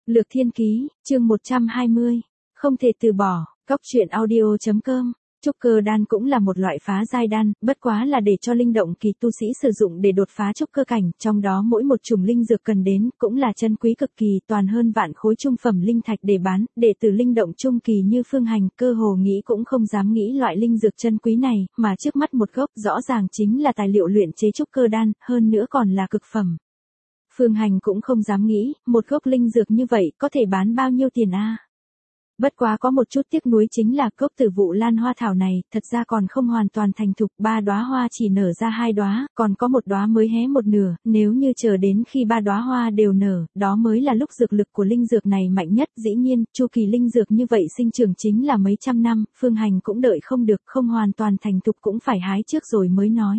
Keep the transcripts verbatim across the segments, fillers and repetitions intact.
Lược Thiên Ký, chương một trăm hai mươi. Không thể từ bỏ, Cóc truyện audio chấm com. Trúc cơ đan cũng là một loại phá giai đan, bất quá là để cho linh động kỳ tu sĩ sử dụng để đột phá trúc cơ cảnh, trong đó mỗi một chủng linh dược cần đến, cũng là chân quý cực kỳ, toàn hơn vạn khối trung phẩm linh thạch để bán, đệ tử linh động trung kỳ như Phương Hành, cơ hồ nghĩ cũng không dám nghĩ loại linh dược chân quý này, mà trước mắt một gốc rõ ràng chính là tài liệu luyện chế trúc cơ đan, hơn nữa còn là cực phẩm. Phương Hành cũng không dám nghĩ, một gốc linh dược như vậy có thể bán bao nhiêu tiền a? Bất quá có một chút tiếc nuối chính là cốc tử vụ lan hoa thảo này, thật ra còn không hoàn toàn thành thục, ba đóa hoa chỉ nở ra hai đóa, còn có một đóa mới hé một nửa, nếu như chờ đến khi ba đóa hoa đều nở, đó mới là lúc dược lực của linh dược này mạnh nhất, dĩ nhiên, chu kỳ linh dược như vậy sinh trưởng chính là mấy trăm năm, Phương Hành cũng đợi không được, không hoàn toàn thành thục cũng phải hái trước rồi mới nói.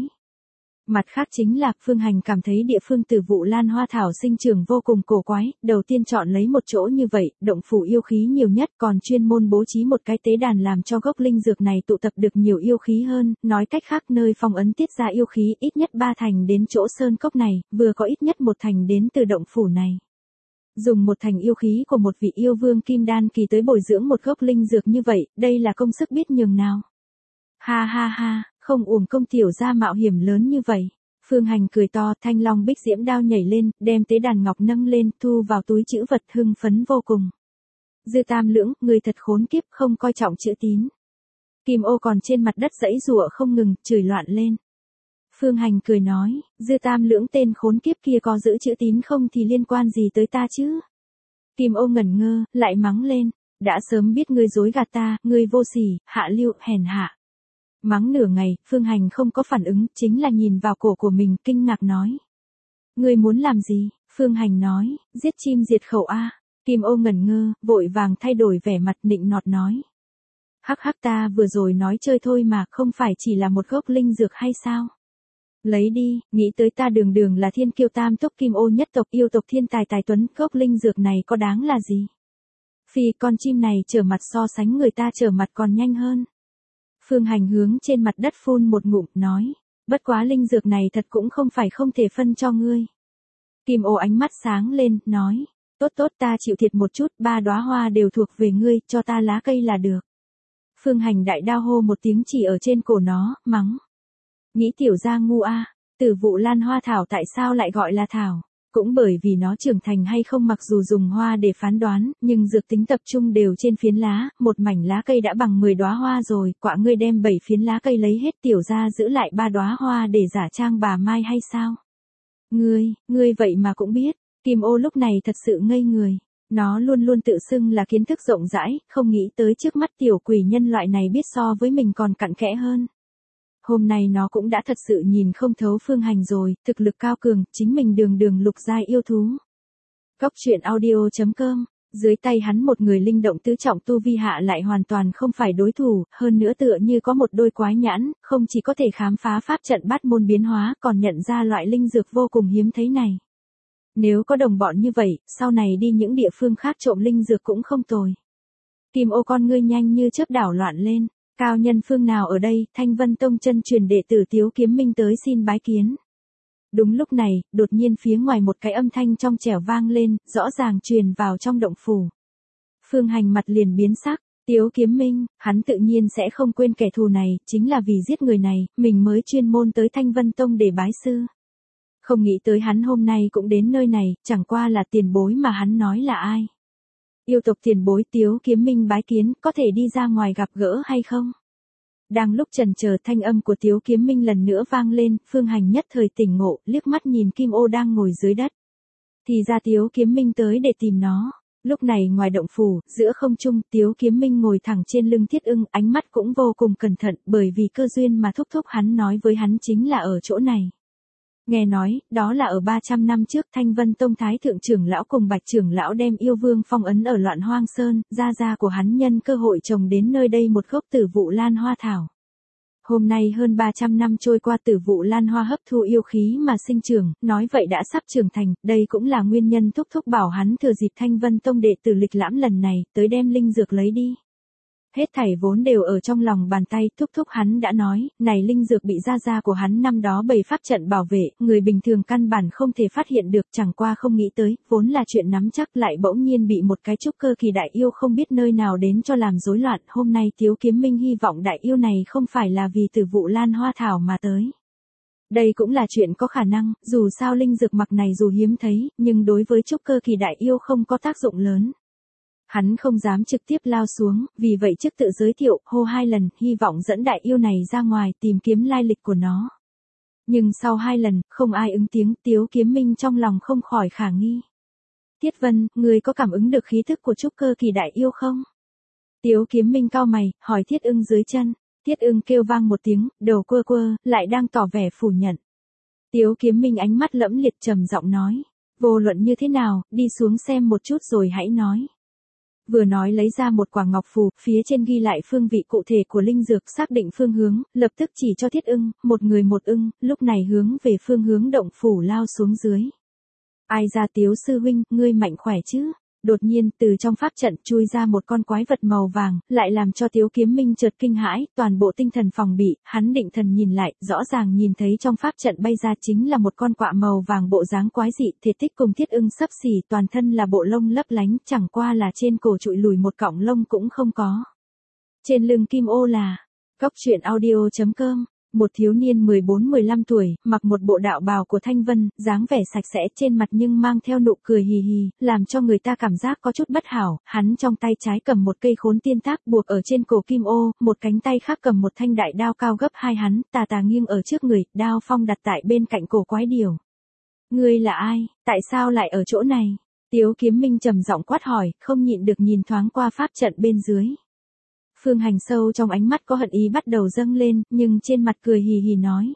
Mặt khác chính là, Phương Hành cảm thấy địa phương tử vụ lan hoa thảo sinh trưởng vô cùng cổ quái, đầu tiên chọn lấy một chỗ như vậy, động phủ yêu khí nhiều nhất, còn chuyên môn bố trí một cái tế đàn làm cho gốc linh dược này tụ tập được nhiều yêu khí hơn, nói cách khác nơi phong ấn tiết ra yêu khí ít nhất ba thành đến chỗ sơn cốc này, vừa có ít nhất một thành đến từ động phủ này. Dùng một thành yêu khí của một vị yêu vương kim đan kỳ tới bồi dưỡng một gốc linh dược như vậy, đây là công sức biết nhường nào. Ha ha ha, không uổng công tiểu gia mạo hiểm lớn như vậy. Phương Hành cười to, thanh long bích diễm đao nhảy lên, đem tế đàn ngọc nâng lên, thu vào túi chữ vật, hưng phấn vô cùng. Dư Tam Lưỡng, người thật khốn kiếp, không coi trọng chữ tín. Kim Ô còn trên mặt đất giãy giụa không ngừng, chửi loạn lên. Phương Hành cười nói, Dư Tam Lưỡng tên khốn kiếp kia có giữ chữ tín không thì liên quan gì tới ta chứ? Kim Ô ngẩn ngơ, lại mắng lên, đã sớm biết ngươi dối gạt ta, ngươi vô sỉ, hạ lưu, hèn hạ. Mắng nửa ngày, Phương Hành không có phản ứng, chính là nhìn vào cổ của mình, kinh ngạc nói. Ngươi muốn làm gì? Phương Hành nói, giết chim diệt khẩu a. Kim Ô ngẩn ngơ, vội vàng thay đổi vẻ mặt nịnh nọt nói. Hắc hắc, ta vừa rồi nói chơi thôi mà, không phải chỉ là một gốc linh dược hay sao? Lấy đi, nghĩ tới ta đường đường là thiên kiêu tam túc Kim Ô nhất tộc yêu tộc thiên tài tài tuấn, gốc linh dược này có đáng là gì? Phi, con chim này trở mặt so sánh người ta trở mặt còn nhanh hơn. Phương Hành hướng trên mặt đất phun một ngụm, nói, bất quá linh dược này thật cũng không phải không thể phân cho ngươi. Kim Ô ánh mắt sáng lên, nói, tốt tốt ta chịu thiệt một chút, ba đóa hoa đều thuộc về ngươi, cho ta lá cây là được. Phương Hành đại đao hô một tiếng chỉ ở trên cổ nó, mắng. Nghĩ tiểu gia ngu a, tử vụ lan hoa thảo tại sao lại gọi là thảo? Cũng bởi vì nó trưởng thành hay không mặc dù dùng hoa để phán đoán, nhưng dược tính tập trung đều trên phiến lá, một mảnh lá cây đã bằng mười đóa hoa rồi, quạ ngươi đem bảy phiến lá cây lấy hết tiểu ra giữ lại ba đóa hoa để giả trang bà Mai hay sao? Ngươi, ngươi vậy mà cũng biết, Kim Ô lúc này thật sự ngây người, nó luôn luôn tự xưng là kiến thức rộng rãi, không nghĩ tới trước mắt tiểu quỷ nhân loại này biết so với mình còn cặn kẽ hơn. Hôm nay nó cũng đã thật sự nhìn không thấu Phương Hành rồi, thực lực cao cường, chính mình đường đường lục giai yêu thú. Cóc truyện audio chấm com, dưới tay hắn một người linh động tứ trọng tu vi hạ lại hoàn toàn không phải đối thủ, hơn nữa tựa như có một đôi quái nhãn, không chỉ có thể khám phá pháp trận bát môn biến hóa, còn nhận ra loại linh dược vô cùng hiếm thấy này. Nếu có đồng bọn như vậy, sau này đi những địa phương khác trộm linh dược cũng không tồi. Kim Ô con ngươi nhanh như chớp đảo loạn lên. Cao nhân phương nào ở đây, Thanh Vân Tông chân truyền đệ tử Tiếu Kiếm Minh tới xin bái kiến. Đúng lúc này, đột nhiên phía ngoài một cái âm thanh trong trẻo vang lên, rõ ràng truyền vào trong động phủ. Phương Hành mặt liền biến sắc, Tiếu Kiếm Minh, hắn tự nhiên sẽ không quên kẻ thù này, chính là vì giết người này, mình mới chuyên môn tới Thanh Vân Tông để bái sư. Không nghĩ tới hắn hôm nay cũng đến nơi này, chẳng qua là tiền bối mà hắn nói là ai. Yêu tộc tiền bối Tiếu Kiếm Minh bái kiến, có thể đi ra ngoài gặp gỡ hay không? Đang lúc chần chờ thanh âm của Tiếu Kiếm Minh lần nữa vang lên, Phương Hành nhất thời tỉnh ngộ, liếc mắt nhìn Kim Ô đang ngồi dưới đất. Thì ra Tiếu Kiếm Minh tới để tìm nó. Lúc này ngoài động phủ, giữa không trung, Tiếu Kiếm Minh ngồi thẳng trên lưng Thiết Ưng, ánh mắt cũng vô cùng cẩn thận, bởi vì cơ duyên mà thúc thúc hắn nói với hắn chính là ở chỗ này. Nghe nói, đó là ở ba trăm năm trước Thanh Vân Tông Thái Thượng trưởng lão cùng Bạch trưởng lão đem yêu vương phong ấn ở Loạn Hoang Sơn, gia gia của hắn nhân cơ hội trồng đến nơi đây một gốc tử vụ lan hoa thảo. Hôm nay hơn ba trăm năm trôi qua tử vụ lan hoa hấp thu yêu khí mà sinh trưởng, nói vậy đã sắp trưởng thành, đây cũng là nguyên nhân thúc thúc bảo hắn thừa dịp Thanh Vân Tông đệ tử lịch lãm lần này, tới đem linh dược lấy đi. Hết thảy vốn đều ở trong lòng bàn tay, thúc thúc hắn đã nói, này linh dược bị gia gia của hắn năm đó bày pháp trận bảo vệ, người bình thường căn bản không thể phát hiện được, chẳng qua không nghĩ tới, vốn là chuyện nắm chắc lại bỗng nhiên bị một cái trúc cơ kỳ đại yêu không biết nơi nào đến cho làm rối loạn, hôm nay Tiếu Kiếm Minh hy vọng đại yêu này không phải là vì từ vụ lan hoa thảo mà tới. Đây cũng là chuyện có khả năng, dù sao linh dược mặc này dù hiếm thấy, nhưng đối với trúc cơ kỳ đại yêu không có tác dụng lớn. Hắn không dám trực tiếp lao xuống, vì vậy trước tự giới thiệu, hô hai lần, hy vọng dẫn đại yêu này ra ngoài tìm kiếm lai lịch của nó. Nhưng sau hai lần, không ai ứng tiếng, Tiếu Kiếm Minh trong lòng không khỏi khả nghi. Tiết Vân, người có cảm ứng được khí thức của trúc cơ kỳ đại yêu không? Tiếu Kiếm Minh cau mày, hỏi Thiết Ưng dưới chân. Thiết Ưng kêu vang một tiếng, đầu quơ quơ, lại đang tỏ vẻ phủ nhận. Tiếu Kiếm Minh ánh mắt lẫm liệt trầm giọng nói. Vô luận như thế nào, đi xuống xem một chút rồi hãy nói. Vừa nói lấy ra một quả ngọc phù, phía trên ghi lại phương vị cụ thể của linh dược, xác định phương hướng, lập tức chỉ cho Thiết Ưng, một người một ưng, lúc này hướng về phương hướng động phủ lao xuống dưới. Ai ra Tiếu sư huynh, ngươi mạnh khỏe chứ? Đột nhiên, từ trong pháp trận chui ra một con quái vật màu vàng, lại làm cho Tiếu Kiếm Minh chợt kinh hãi, toàn bộ tinh thần phòng bị, hắn định thần nhìn lại, rõ ràng nhìn thấy trong pháp trận bay ra chính là một con quạ màu vàng bộ dáng quái dị, thể tích cùng Thiết Ưng xấp xỉ, toàn thân là bộ lông lấp lánh, chẳng qua là trên cổ trụi lùi một cọng lông cũng không có. Trên lưng kim ô là Cóc Truyện Audio chấm com. Một thiếu niên mười bốn mười lăm tuổi, mặc một bộ đạo bào của Thanh Vân, dáng vẻ sạch sẽ trên mặt nhưng mang theo nụ cười hì hì, làm cho người ta cảm giác có chút bất hảo, hắn trong tay trái cầm một cây khốn tiên tác buộc ở trên cổ kim ô, một cánh tay khác cầm một thanh đại đao cao gấp hai hắn, tà tà nghiêng ở trước người, đao phong đặt tại bên cạnh cổ quái điểu. Ngươi là ai, tại sao lại ở chỗ này? Tiếu Kiếm Minh trầm giọng quát hỏi, không nhịn được nhìn thoáng qua pháp trận bên dưới. Phương Hành sâu trong ánh mắt có hận ý bắt đầu dâng lên, nhưng trên mặt cười hì hì nói.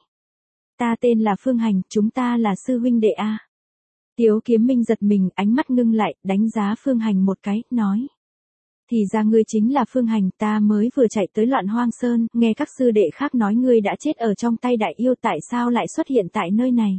Ta tên là Phương Hành, chúng ta là sư huynh đệ a. Tiếu Kiếm Minh giật mình, ánh mắt ngưng lại, đánh giá Phương Hành một cái, nói. Thì ra ngươi chính là Phương Hành, ta mới vừa chạy tới Loạn Hoang Sơn, nghe các sư đệ khác nói ngươi đã chết ở trong tay đại yêu, tại sao lại xuất hiện tại nơi này?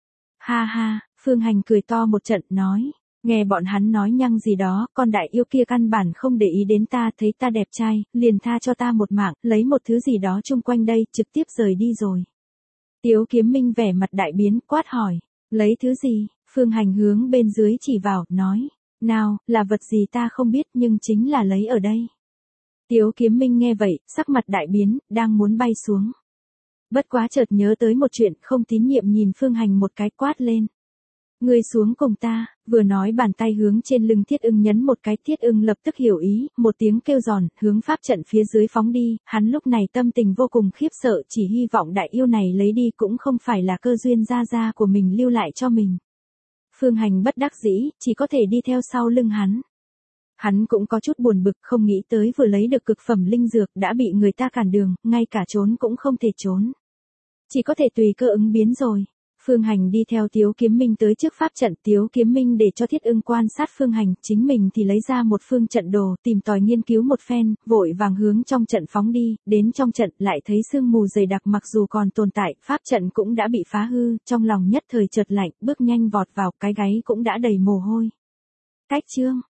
Ha ha, Phương Hành cười to một trận, nói. Nghe bọn hắn nói nhăng gì đó, con đại yêu kia căn bản không để ý đến ta, thấy ta đẹp trai, liền tha cho ta một mạng, lấy một thứ gì đó chung quanh đây, trực tiếp rời đi rồi. Tiếu Kiếm Minh vẻ mặt đại biến, quát hỏi, lấy thứ gì? Phương Hành hướng bên dưới chỉ vào, nói, nào, là vật gì ta không biết nhưng chính là lấy ở đây. Tiếu Kiếm Minh nghe vậy, sắc mặt đại biến, đang muốn bay xuống. Bất quá chợt nhớ tới một chuyện, không tín nhiệm nhìn Phương Hành một cái, quát lên. Ngươi xuống cùng ta, vừa nói bàn tay hướng trên lưng Thiết Ưng nhấn một cái, Thiết Ưng lập tức hiểu ý, một tiếng kêu giòn, hướng pháp trận phía dưới phóng đi, hắn lúc này tâm tình vô cùng khiếp sợ, chỉ hy vọng đại yêu này lấy đi cũng không phải là cơ duyên gia gia của mình lưu lại cho mình. Phương Hành bất đắc dĩ, chỉ có thể đi theo sau lưng hắn. Hắn cũng có chút buồn bực, không nghĩ tới vừa lấy được cực phẩm linh dược đã bị người ta cản đường, ngay cả trốn cũng không thể trốn. Chỉ có thể tùy cơ ứng biến rồi. Phương Hành đi theo Tiếu Kiếm Minh tới trước pháp trận, Tiếu Kiếm Minh để cho Thiết Ưng quan sát Phương Hành, chính mình thì lấy ra một phương trận đồ, tìm tòi nghiên cứu một phen, vội vàng hướng trong trận phóng đi, đến trong trận lại thấy sương mù dày đặc, mặc dù còn tồn tại, pháp trận cũng đã bị phá hư, trong lòng nhất thời chợt lạnh, bước nhanh vọt vào, cái gáy cũng đã đầy mồ hôi. Cách chương